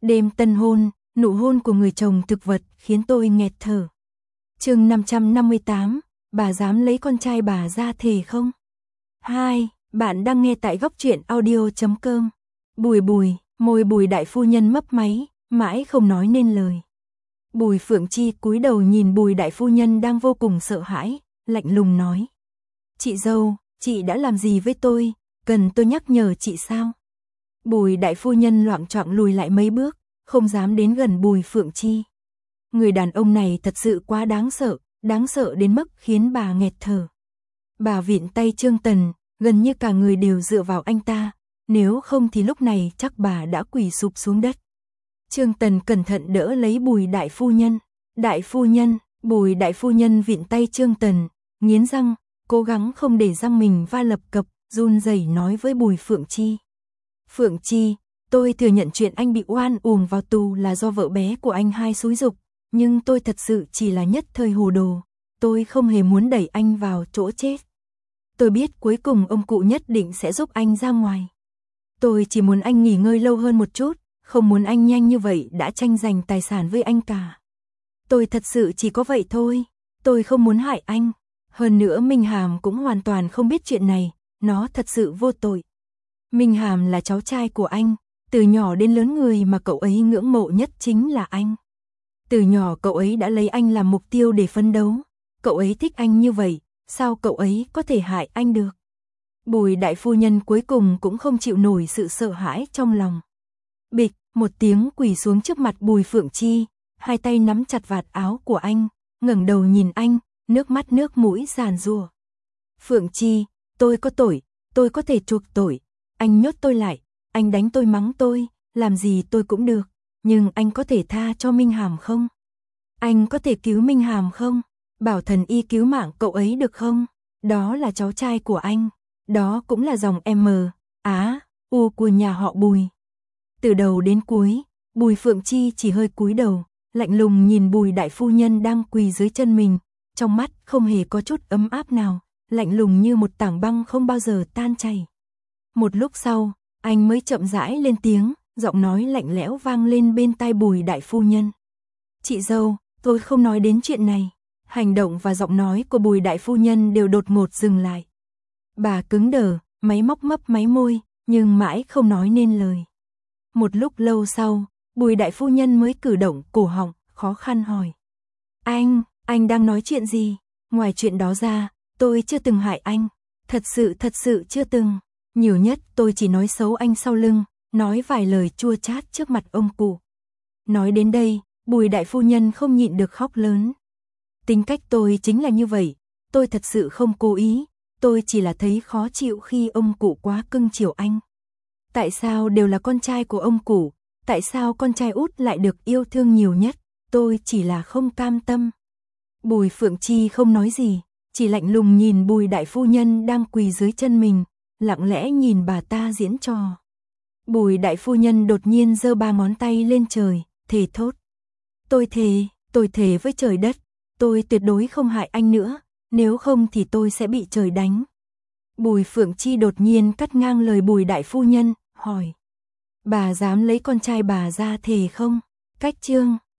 Đêm tân hôn, nụ hôn của người chồng thực vật khiến tôi nghẹt thở. Chương 558, bà dám lấy con trai bà ra thề không? 2. Bạn đang nghe tại góc truyện audio.com. Bùi, môi Bùi đại phu nhân mấp máy, mãi không nói nên lời. Bùi Phượng Chi cúi đầu nhìn Bùi đại phu nhân đang vô cùng sợ hãi, lạnh lùng nói: "Chị dâu, chị đã làm gì với tôi, cần tôi nhắc nhở chị sao?" Bùi đại phu nhân loạng choạng lùi lại mấy bước, không dám đến gần Bùi Phượng Chi. Người đàn ông này thật sự quá đáng sợ đến mức khiến bà nghẹt thở. Bà vịn tay Trương Tần, gần như cả người đều dựa vào anh ta, nếu không thì lúc này chắc bà đã quỳ sụp xuống đất. Trương Tần cẩn thận đỡ lấy Bùi đại phu nhân. "Đại phu nhân." Bùi đại phu nhân vịn tay Trương Tần, nghiến răng, cố gắng không để răng mình va lập cập, run rẩy nói với Bùi Phượng Chi: "Phượng Chi, tôi thừa nhận chuyện anh bị oan uổng vào tù là do vợ bé của anh hai xúi giục, nhưng tôi thật sự chỉ là nhất thời hồ đồ, tôi không hề muốn đẩy anh vào chỗ chết. Tôi biết cuối cùng ông cụ nhất định sẽ giúp anh ra ngoài. Tôi chỉ muốn anh nghỉ ngơi lâu hơn một chút, không muốn anh nhanh như vậy đã tranh giành tài sản với anh cả. Tôi thật sự chỉ có vậy thôi, tôi không muốn hại anh. Hơn nữa Minh Hàm cũng hoàn toàn không biết chuyện này, nó thật sự vô tội. Minh Hàm là cháu trai của anh, từ nhỏ đến lớn người mà cậu ấy ngưỡng mộ nhất chính là anh. Từ nhỏ cậu ấy đã lấy anh làm mục tiêu để phấn đấu, cậu ấy thích anh như vậy, sao cậu ấy có thể hại anh được?" Bùi đại phu nhân cuối cùng cũng không chịu nổi sự sợ hãi trong lòng. Bịch, một tiếng quỳ xuống trước mặt Bùi Phượng Chi, hai tay nắm chặt vạt áo của anh, ngẩng đầu nhìn anh, nước mắt nước mũi giàn giụa. "Phượng Chi, tôi có tội, tôi có thể chuộc tội. Anh nhốt tôi lại, anh đánh tôi mắng tôi, làm gì tôi cũng được, nhưng anh có thể tha cho Minh Hàm không? Anh có thể cứu Minh Hàm không? Bảo thần y cứu mạng cậu ấy được không? Đó là cháu trai của anh, đó cũng là dòng U của nhà họ Bùi." Từ đầu đến cuối, Bùi Phượng Chi chỉ hơi cúi đầu, lạnh lùng nhìn Bùi đại phu nhân đang quỳ dưới chân mình, trong mắt không hề có chút ấm áp nào, lạnh lùng như một tảng băng không bao giờ tan chảy. Một lúc sau, anh mới chậm rãi lên tiếng, giọng nói lạnh lẽo vang lên bên tai Bùi đại phu nhân: "Chị dâu, tôi không nói đến chuyện này." Hành động và giọng nói của Bùi đại phu nhân đều đột ngột dừng lại. Bà cứng đờ, máy móc mấp máy môi, nhưng mãi không nói nên lời. Một lúc lâu sau, Bùi đại phu nhân mới cử động cổ họng, khó khăn hỏi: Anh đang nói chuyện gì? Ngoài chuyện đó ra, tôi chưa từng hại anh. Thật sự chưa từng. Nhiều nhất tôi chỉ nói xấu anh sau lưng, nói vài lời chua chát trước mặt ông cụ." Nói đến đây, Bùi đại phu nhân không nhịn được khóc lớn. "Tính cách tôi chính là như vậy, tôi thật sự không cố ý, tôi chỉ là thấy khó chịu khi ông cụ quá cưng chiều anh. Tại sao đều là con trai của ông cụ, tại sao con trai út lại được yêu thương nhiều nhất, tôi chỉ là không cam tâm." Bùi Phượng Chi không nói gì, chỉ lạnh lùng nhìn Bùi đại phu nhân đang quỳ dưới chân mình, lặng lẽ nhìn bà ta diễn trò. Bùi đại phu nhân đột nhiên giơ ba ngón tay lên trời, thề thốt: Tôi thề với trời đất, tôi tuyệt đối không hại anh nữa, nếu không thì tôi sẽ bị trời đánh." Bùi Phượng Chi đột nhiên cắt ngang lời Bùi đại phu nhân, hỏi: "Bà dám lấy con trai bà ra thề không?" Cách chương